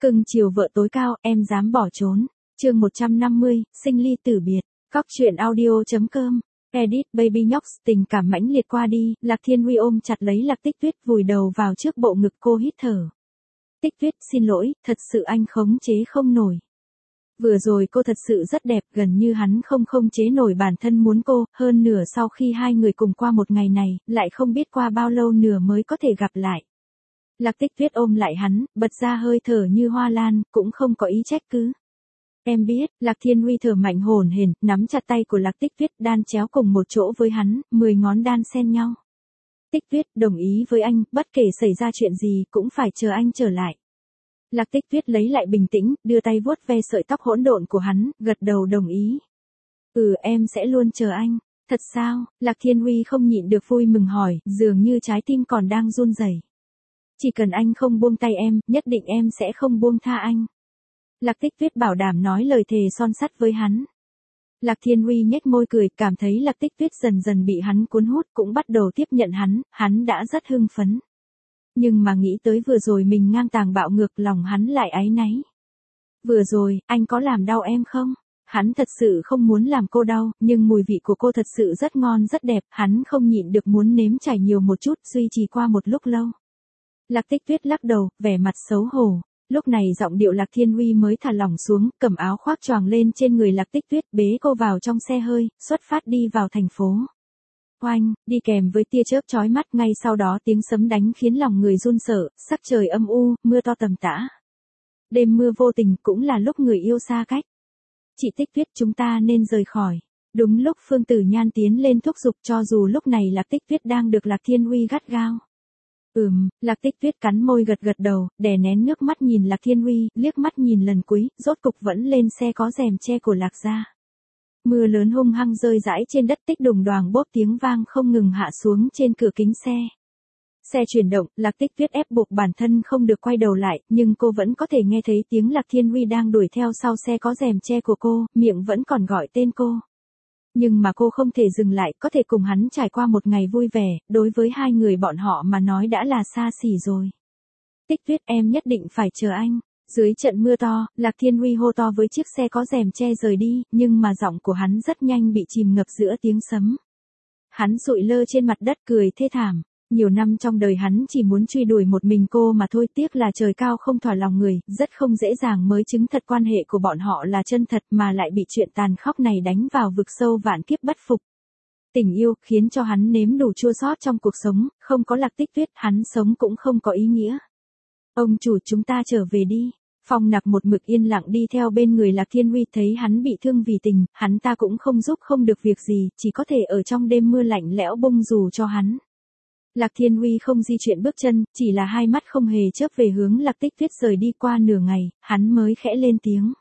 Cưng chiều vợ tối cao, em dám bỏ trốn. Chương 150, sinh ly tử biệt. Cóc truyện audio.com. Edit Baby Nhóc, tình cảm mãnh liệt qua đi, Lạc Thiên Huy ôm chặt lấy Lạc Tích Tuyết vùi đầu vào trước bộ ngực cô hít thở. Tích Tuyết, xin lỗi, thật sự anh khống chế không nổi. Vừa rồi cô thật sự rất đẹp, gần như hắn không khống chế nổi bản thân muốn cô, hơn nửa sau khi hai người cùng qua một ngày này, lại không biết qua bao lâu nữa mới có thể gặp lại. Lạc Tích Tuyết ôm lại hắn, bật ra hơi thở như hoa lan, cũng không có ý trách cứ. Em biết, Lạc Thiên Huy thở mạnh hổn hển, nắm chặt tay của Lạc Tích Tuyết đan chéo cùng một chỗ với hắn, 10 ngón đan xen nhau. Tích Tuyết, đồng ý với anh, bất kể xảy ra chuyện gì cũng phải chờ anh trở lại. Lạc Tích Tuyết lấy lại bình tĩnh, đưa tay vuốt ve sợi tóc hỗn độn của hắn, gật đầu đồng ý. Em sẽ luôn chờ anh. Thật sao? Lạc Thiên Huy không nhịn được vui mừng hỏi, dường như trái tim còn đang run rẩy. Chỉ cần anh không buông tay em, nhất định em sẽ không buông tha anh. Lạc Tích Tuyết bảo đảm nói lời thề son sắt với hắn. Lạc Thiên Huy nhếch môi cười, cảm thấy Lạc Tích Tuyết dần dần bị hắn cuốn hút, cũng bắt đầu tiếp nhận hắn đã rất hưng phấn. Nhưng mà nghĩ tới vừa rồi mình ngang tàng bạo ngược, lòng hắn lại áy náy. Vừa rồi, anh có làm đau em không? Hắn thật sự không muốn làm cô đau, nhưng mùi vị của cô thật sự rất ngon rất đẹp, hắn không nhịn được muốn nếm trải nhiều một chút, duy trì qua một lúc lâu. Lạc Tích Tuyết lắc đầu, vẻ mặt xấu hổ. Lúc này giọng điệu Lạc Thiên Huy mới thả lỏng xuống, cầm áo khoác choàng lên trên người Lạc Tích Tuyết, bế cô vào trong xe hơi, xuất phát đi vào thành phố. Oanh, đi kèm với tia chớp chói mắt, ngay sau đó tiếng sấm đánh khiến lòng người run sợ, sắc trời âm u, mưa to tầm tã. Đêm mưa vô tình cũng là lúc người yêu xa cách. Chị Tích Tuyết, chúng ta nên rời khỏi. Đúng lúc Phương Tử Nhan tiến lên thúc giục, cho dù lúc này Lạc Tích Tuyết đang được Lạc Thiên Huy gắt gao. Lạc Tích Tuyết cắn môi gật gđầu, đè nén nước mắt nhìn Lạc Thiên Huy, liếc mắt nhìn lần cuối, rốt cục vẫn lên xe có rèm che của Lạc gia. Mưa lớn hung hăng rơi rãi trên đất, tích đùng đoàng bốp tiếng vang không ngừng hạ xuống trên cửa kính xe. Xe chuyển động, Lạc Tích Tuyết ép buộc bản thân không được quay đầu lại, nhưng cô vẫn có thể nghe thấy tiếng Lạc Thiên Huy đang đuổi theo sau xe có rèm che của cô, miệng vẫn còn gọi tên cô. Nhưng mà cô không thể dừng lại, có thể cùng hắn trải qua một ngày vui vẻ, đối với hai người bọn họ mà nói đã là xa xỉ rồi. Tích Tuyết, em nhất định phải chờ anh. Dưới trận mưa to, Lạc Thiên Huy hô to với chiếc xe có rèm che rời đi, nhưng mà giọng của hắn rất nhanh bị chìm ngập giữa tiếng sấm. Hắn sụi lơ trên mặt đất cười thê thảm. Nhiều năm trong đời hắn chỉ muốn truy đuổi một mình cô mà thôi, tiếc là trời cao không thỏa lòng người, rất không dễ dàng mới chứng thật quan hệ của bọn họ là chân thật mà lại bị chuyện tàn khốc này đánh vào vực sâu vạn kiếp bất phục. Tình yêu khiến cho hắn nếm đủ chua xót trong cuộc sống, không có Lạc Tích Tuyết, hắn sống cũng không có ý nghĩa. Ông chủ, chúng ta trở về đi. Phong Nặc một mực yên lặng đi theo bên người Lạc Thiên Huy, thấy hắn bị thương vì tình, hắn ta cũng không giúp không được việc gì, chỉ có thể ở trong đêm mưa lạnh lẽo bông dù cho hắn. Lạc Thiên Huy không di chuyển bước chân, chỉ là hai mắt không hề chớp về hướng Lạc Tích Tuyết. Rời đi qua nửa ngày, hắn mới khẽ lên tiếng.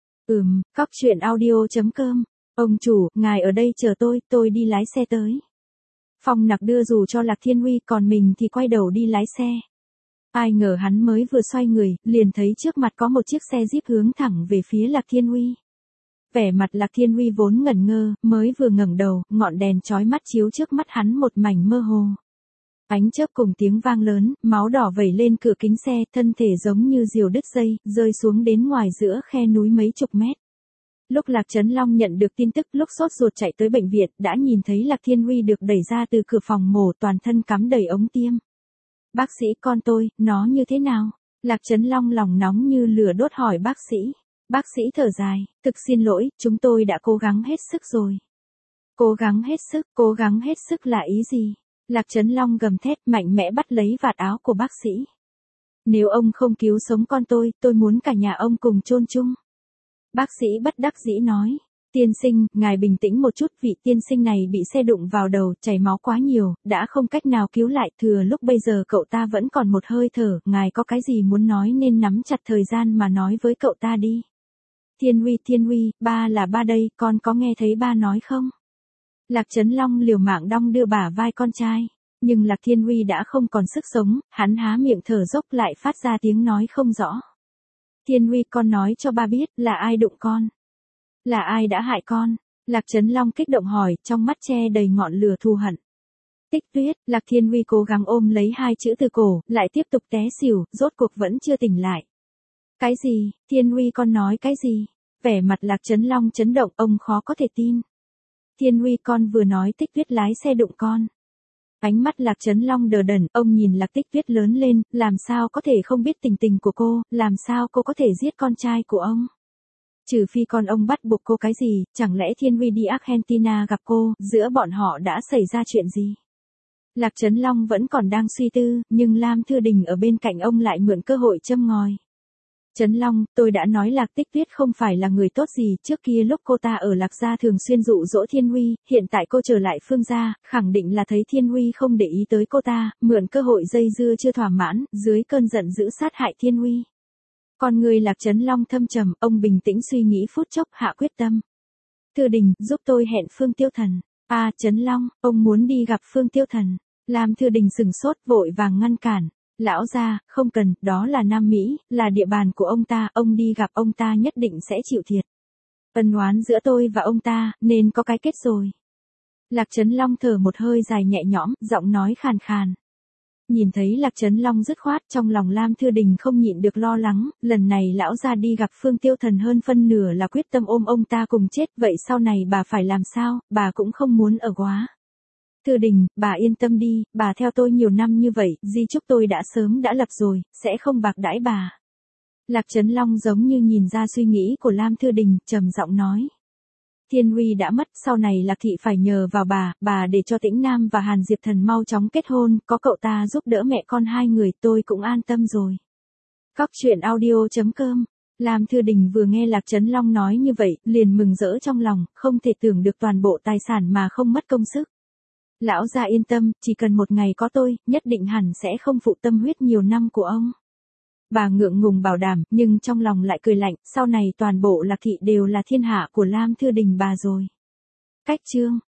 Cóc truyện audio.com. Ông chủ, ngài ở đây chờ tôi đi lái xe tới. Phong Nặc đưa dù cho Lạc Thiên Huy, còn mình thì quay đầu đi lái xe. Ai ngờ hắn mới vừa xoay người, liền thấy trước mặt có một chiếc xe Jeep hướng thẳng về phía Lạc Thiên Huy. Vẻ mặt Lạc Thiên Huy vốn ngẩn ngơ, mới vừa ngẩng đầu, ngọn đèn chói mắt chiếu trước mắt hắn một mảnh mơ hồ. Ánh chớp cùng tiếng vang lớn, máu đỏ vẩy lên cửa kính xe, thân thể giống như diều đứt dây, rơi xuống đến ngoài giữa khe núi mấy chục mét. Lúc Lạc Trấn Long nhận được tin tức, lúc sốt ruột chạy tới bệnh viện, đã nhìn thấy Lạc Thiên Huy được đẩy ra từ cửa phòng mổ, toàn thân cắm đầy ống tiêm. Bác sĩ, con tôi, nó như thế nào? Lạc Trấn Long lòng nóng như lửa đốt hỏi bác sĩ. Bác sĩ thở dài, thực xin lỗi, chúng tôi đã cố gắng hết sức rồi. Cố gắng hết sức là ý gì? Lạc Trấn Long gầm thét, mạnh mẽ bắt lấy vạt áo của bác sĩ. Nếu ông không cứu sống con tôi muốn cả nhà ông cùng chôn chung. Bác sĩ bất đắc dĩ nói. Tiên sinh, ngài bình tĩnh một chút, vị tiên sinh này bị xe đụng vào đầu, chảy máu quá nhiều, đã không cách nào cứu lại, thừa lúc bây giờ cậu ta vẫn còn một hơi thở, ngài có cái gì muốn nói nên nắm chặt thời gian mà nói với cậu ta đi. Thiên Huy, ba là ba đây, con có nghe thấy ba nói không? Lạc Trấn Long liều mạng đong đưa bả vai con trai, nhưng Lạc Thiên Huy đã không còn sức sống, hắn há miệng thở dốc lại phát ra tiếng nói không rõ. Thiên Huy, con nói cho ba biết, là ai đụng con? Là ai đã hại con? Lạc Trấn Long kích động hỏi, trong mắt che đầy ngọn lửa thù hận. Tích Tuyết, Lạc Thiên Huy cố gắng ôm lấy hai chữ từ cổ, lại tiếp tục té xỉu, rốt cuộc vẫn chưa tỉnh lại. Cái gì, Thiên Huy con nói cái gì? Vẻ mặt Lạc Trấn Long chấn động, ông khó có thể tin. Thiên Huy con vừa nói Tích Tuyết lái xe đụng con. Ánh mắt Lạc Trấn Long đờ đẫn, ông nhìn Lạc Tích Tuyết lớn lên, làm sao có thể không biết tình tình của cô, làm sao cô có thể giết con trai của ông. Trừ phi con ông bắt buộc cô cái gì, chẳng lẽ Thiên Huy đi Argentina gặp cô, giữa bọn họ đã xảy ra chuyện gì? Lạc Trấn Long vẫn còn đang suy tư, nhưng Lam Thư Đình ở bên cạnh ông lại mượn cơ hội châm ngòi. Trấn Long, tôi đã nói Lạc Tích Tuyết không phải là người tốt gì, trước kia lúc cô ta ở Lạc gia thường xuyên dụ dỗ Thiên Huy, hiện tại cô trở lại Phương gia, khẳng định là thấy Thiên Huy không để ý tới cô ta, mượn cơ hội dây dưa chưa thỏa mãn, dưới cơn giận dữ sát hại Thiên Huy. Con người Lạc Trấn Long thâm trầm, ông bình tĩnh suy nghĩ phút chốc, hạ quyết tâm. Thư Đình, giúp tôi hẹn Phương Tiêu Thần. Trấn Long, ông muốn đi gặp Phương Tiêu Thần. Lam Thư Đình sừng sốt, vội vàng ngăn cản. Lão gia, không cần, đó là Nam Mỹ, là địa bàn của ông đi gặp ông ta nhất định sẽ chịu thiệt. Ân oán giữa tôi và ông ta, nên có cái kết rồi. Lạc Trấn Long thở một hơi dài nhẹ nhõm, giọng nói khàn khàn. Nhìn thấy Lạc Trấn Long dứt khoát, trong lòng Lam Thư Đình không nhịn được lo lắng, lần này lão gia đi gặp Phương Tiêu Thần hơn phân nửa là quyết tâm ôm ông ta cùng chết, vậy sau này bà phải làm sao, bà cũng không muốn ở quá. Thư Đình, bà yên tâm đi, bà theo tôi nhiều năm như vậy, di chúc tôi đã sớm đã lập rồi, sẽ không bạc đãi bà. Lạc Trấn Long giống như nhìn ra suy nghĩ của Lam Thư Đình, trầm giọng nói. Thiên Huy đã mất, sau này Lạc thị phải nhờ vào bà để cho Tĩnh Nam và Hàn Diệp Thần mau chóng kết hôn, có cậu ta giúp đỡ mẹ con hai người, tôi cũng an tâm rồi. Cóc truyện audio.com. Lam Thư Đình vừa nghe Lạc Trấn Long nói như vậy, liền mừng rỡ trong lòng, không thể tưởng được toàn bộ tài sản mà không mất công sức. Lão gia yên tâm, chỉ cần một ngày có tôi, nhất định hẳn sẽ không phụ tâm huyết nhiều năm của ông. Bà ngượng ngùng bảo đảm, nhưng trong lòng lại cười lạnh, sau này toàn bộ Lạc thị đều là thiên hạ của Lam Thư Đình bà rồi. Cách chương